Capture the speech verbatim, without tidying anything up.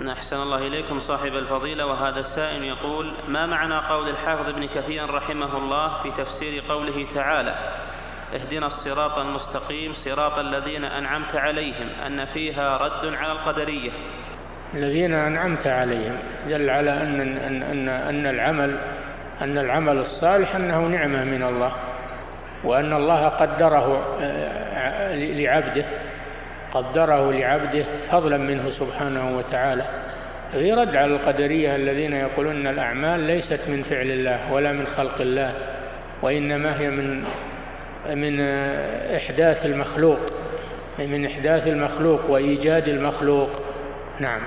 أحسن الله إليكم صاحب الفضيلة. وهذا السائل يقول: ما معنى قول الحافظ ابن كثير رحمه الله في تفسير قوله تعالى: اهدنا الصراط المستقيم صراط الذين أنعمت عليهم، أن فيها رد على القدرية؟ الذين أنعمت عليهم دل على أن, أن, أن, أن العمل أن العمل الصالح أنه نعمة من الله، وأن الله قدره لعبده قدره لعبده فضلا منه سبحانه وتعالى. في رد على القدرية الذين يقولون أن الأعمال ليست من فعل الله ولا من خلق الله، وإنما هي من من إحداث المخلوق من إحداث المخلوق وإيجاد المخلوق. نعم.